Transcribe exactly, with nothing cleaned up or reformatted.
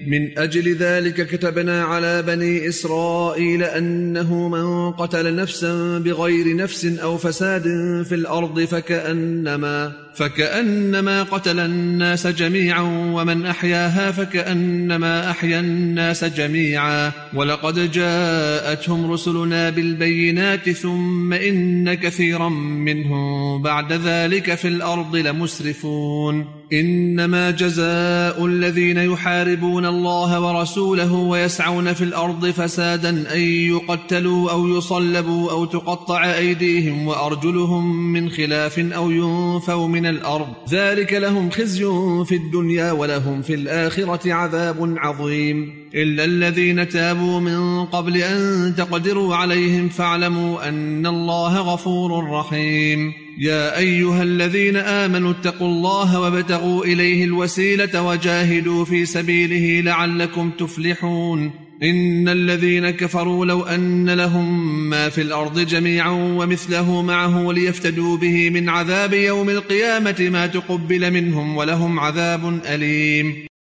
من أجل ذلك كتبنا على بني إسرائيل أنه من قتل نفسا بغير نفس أو فساد في الأرض فكأنما, فكأنما قتل الناس جميعا ومن أحياها فكأنما أحيا الناس جميعا. ولقد جاءتهم رسلنا بالبينات ثم إن كثيرا منهم بعد ذلك في الأرض لمسرفون. إنما جزاء الذين يحاربون الله ورسوله ويسعون في الأرض فسادا أن يقتلوا أو يصلبوا أو تقطع أيديهم وأرجلهم من خلاف أو ينفوا من الأرض، ذلك لهم خزي في الدنيا ولهم في الآخرة عذاب عظيم. إلا الذين تابوا من قبل أن تقدروا عليهم فاعلموا أن الله غفور رحيم. يا أيها الذين آمنوا اتقوا الله وابتغوا إليه الوسيلة وجاهدوا في سبيله لعلكم تفلحون. إن الذين كفروا لو أن لهم ما في الأرض جميعا ومثله معه ليفتدوا به من عذاب يوم القيامة ما تقبل منهم ولهم عذاب أليم.